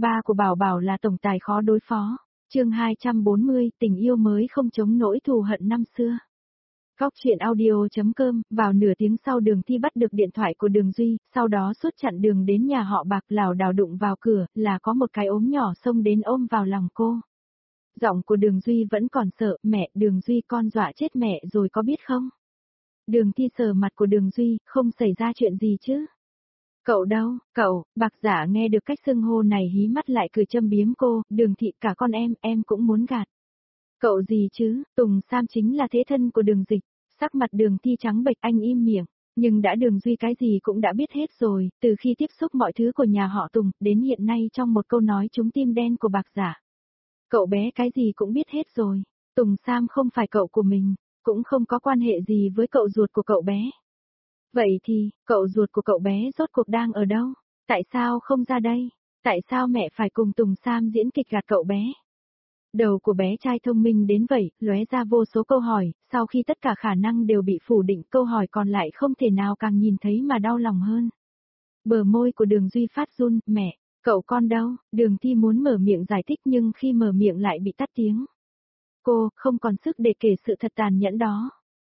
Ba của Bảo Bảo là tổng tài khó đối phó. Chương 240, tình yêu mới không chống nỗi thù hận năm xưa. Góc truyện audio.com, vào nửa tiếng sau Đường Thi bắt được điện thoại của Đường Duy, sau đó suốt chặn đường đến nhà họ Bạc lảo đảo đụng vào cửa, là có một cái ốm nhỏ xông đến ôm vào lòng cô. Giọng của Đường Duy vẫn còn sợ, mẹ, Đường Duy con dọa chết mẹ rồi có biết không? Đường Thi sờ mặt của Đường Duy, không xảy ra chuyện gì chứ? Cậu đâu, cậu, Bạc Giả nghe được cách xưng hô này hí mắt lại cười châm biếm cô, Đường Thị cả con em cũng muốn gạt. Cậu gì chứ, Tùng Sam chính là thế thân của Đường Dịch, sắc mặt Đường Thi trắng bệch anh im miệng, nhưng đã Đường Duy cái gì cũng đã biết hết rồi, từ khi tiếp xúc mọi thứ của nhà họ Tùng, đến hiện nay trong một câu nói trúng tim đen của Bạc Giả. Cậu bé cái gì cũng biết hết rồi, Tùng Sam không phải cậu của mình, cũng không có quan hệ gì với cậu ruột của cậu bé. Vậy thì, cậu ruột của cậu bé rốt cuộc đang ở đâu? Tại sao không ra đây? Tại sao mẹ phải cùng Tùng Sam diễn kịch gạt cậu bé? Đầu của bé trai thông minh đến vậy, lóe ra vô số câu hỏi, sau khi tất cả khả năng đều bị phủ định, câu hỏi còn lại không thể nào càng nhìn thấy mà đau lòng hơn. Bờ môi của Đường Duy phát run, mẹ, cậu con đâu? Đường Thi muốn mở miệng giải thích nhưng khi mở miệng lại bị tắt tiếng. Cô, không còn sức để kể sự thật tàn nhẫn đó.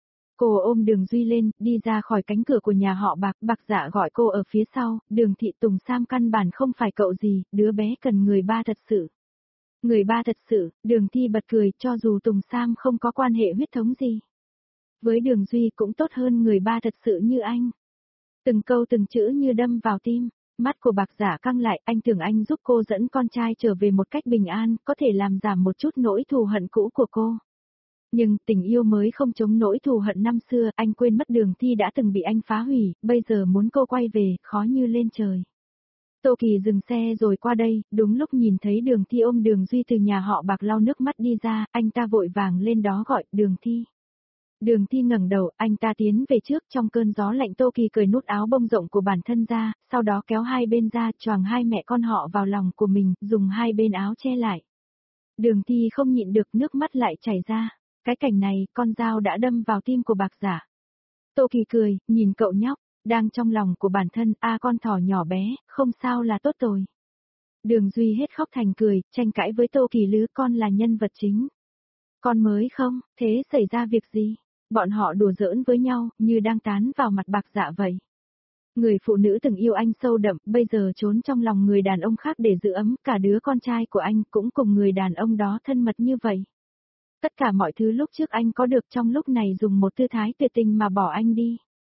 Cô ôm Đường Duy lên, đi ra khỏi cánh cửa của nhà họ Bạc, Bạc Dạ gọi cô ở phía sau, Đường Thị Tùng Sam căn bản không phải cậu gì, đứa bé cần người ba thật sự. Người ba thật sự, Đường Thi bật cười, cho dù Tùng Sam không có quan hệ huyết thống gì. Với Đường Duy cũng tốt hơn người ba thật sự như anh. Từng câu từng chữ như đâm vào tim, mắt của Bạc Giả căng lại, anh tưởng anh giúp cô dẫn con trai trở về một cách bình an, có thể làm giảm một chút nỗi thù hận cũ của cô. Nhưng tình yêu mới không chống nỗi thù hận năm xưa, anh quên mất Đường Thi đã từng bị anh phá hủy, bây giờ muốn cô quay về, khó như lên trời. Tô Kỳ dừng xe rồi qua đây, đúng lúc nhìn thấy Đường Thi ôm Đường Duy từ nhà họ Bạc lau nước mắt đi ra, anh ta vội vàng lên đó gọi, Đường Thi. Đường Thi ngẩng đầu, anh ta tiến về trước trong cơn gió lạnh. Tô Kỳ cởi nút áo bông rộng của bản thân ra, sau đó kéo hai bên ra, choàng hai mẹ con họ vào lòng của mình, dùng hai bên áo che lại. Đường Thi không nhịn được nước mắt lại chảy ra. Cái cảnh này, con dao đã đâm vào tim của Bạc Giả. Tô Kỳ cười, nhìn cậu nhóc, đang trong lòng của bản thân, con thỏ nhỏ bé, không sao là tốt rồi. Đường Duy hết khóc thành cười, tranh cãi với Tô Kỳ lứ con là nhân vật chính. Con mới không, thế xảy ra việc gì? Bọn họ đùa giỡn với nhau, như đang tán vào mặt Bạc Dạ vậy. Người phụ nữ từng yêu anh sâu đậm, bây giờ trốn trong lòng người đàn ông khác để giữ ấm, cả đứa con trai của anh cũng cùng người đàn ông đó thân mật như vậy. Tất cả mọi thứ lúc trước anh có được trong lúc này dùng một tư thái tuyệt tình mà bỏ anh đi.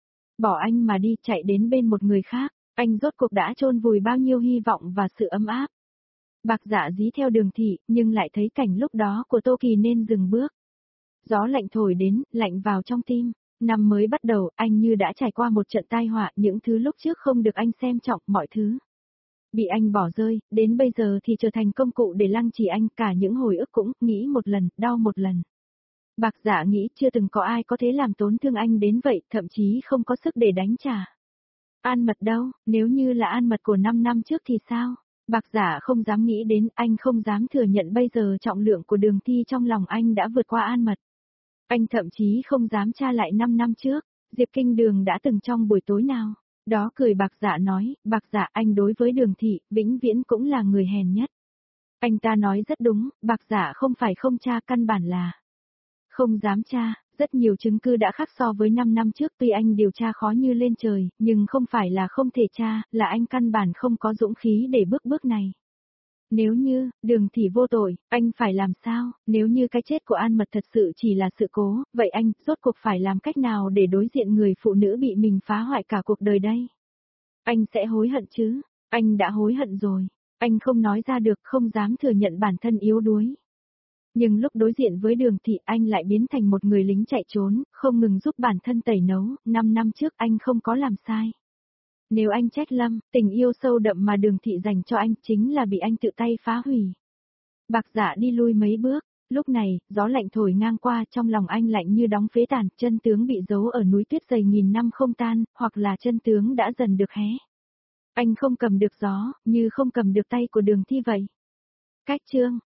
Bỏ anh mà đi, chạy đến bên một người khác, anh rốt cuộc đã chôn vùi bao nhiêu hy vọng và sự ấm áp. Bạc Dạ dí theo Đường Thị, nhưng lại thấy cảnh lúc đó của Tô Kỳ nên dừng bước. Gió lạnh thổi đến, lạnh vào trong tim. Năm mới bắt đầu, anh như đã trải qua một trận tai họa, những thứ lúc trước không được anh xem trọng, mọi thứ bị anh bỏ rơi, đến bây giờ thì trở thành công cụ để lăng trì anh, cả những hồi ức cũng, nghĩ một lần, đau một lần. Bạc Dạ nghĩ chưa từng có ai có thể làm tổn thương anh đến vậy, thậm chí không có sức để đánh trả. An Mật đâu, nếu như là An Mật của 5 năm trước thì sao? Bạc Dạ không dám nghĩ đến, anh không dám thừa nhận bây giờ trọng lượng của Đường Thi trong lòng anh đã vượt qua An Mật. Anh thậm chí không dám tra lại 5 năm trước, Diệp Kinh Đường đã từng trong buổi tối nào. Đó cười Bạc Dạ nói, Bạc Dạ anh đối với Đường Thị, vĩnh viễn cũng là người hèn nhất. Anh ta nói rất đúng, Bạc Dạ không phải không tra, căn bản là không dám tra, rất nhiều chứng cứ đã khác so với 5 năm trước, tuy anh điều tra khó như lên trời, nhưng không phải là không thể tra, là anh căn bản không có dũng khí để bước này. Nếu như, Đường Thị vô tội, anh phải làm sao? Nếu như cái chết của An Mật thật sự chỉ là sự cố, vậy anh, rốt cuộc phải làm cách nào để đối diện người phụ nữ bị mình phá hoại cả cuộc đời đây? Anh sẽ hối hận chứ? Anh đã hối hận rồi. Anh không nói ra được, không dám thừa nhận bản thân yếu đuối. Nhưng lúc đối diện với Đường Thị anh lại biến thành một người lính chạy trốn, không ngừng giúp bản thân tẩy nấu, 5 năm trước anh không có làm sai. Nếu anh trách lầm, tình yêu sâu đậm mà Đường Thị dành cho anh chính là bị anh tự tay phá hủy. Bạc Dạ đi lui mấy bước, lúc này, gió lạnh thổi ngang qua, trong lòng anh lạnh như đóng phế tàn, chân tướng bị giấu ở núi tuyết dày nghìn năm không tan, hoặc là chân tướng đã dần được hé. Anh không cầm được gió, như không cầm được tay của Đường Thi vậy. Cách chương,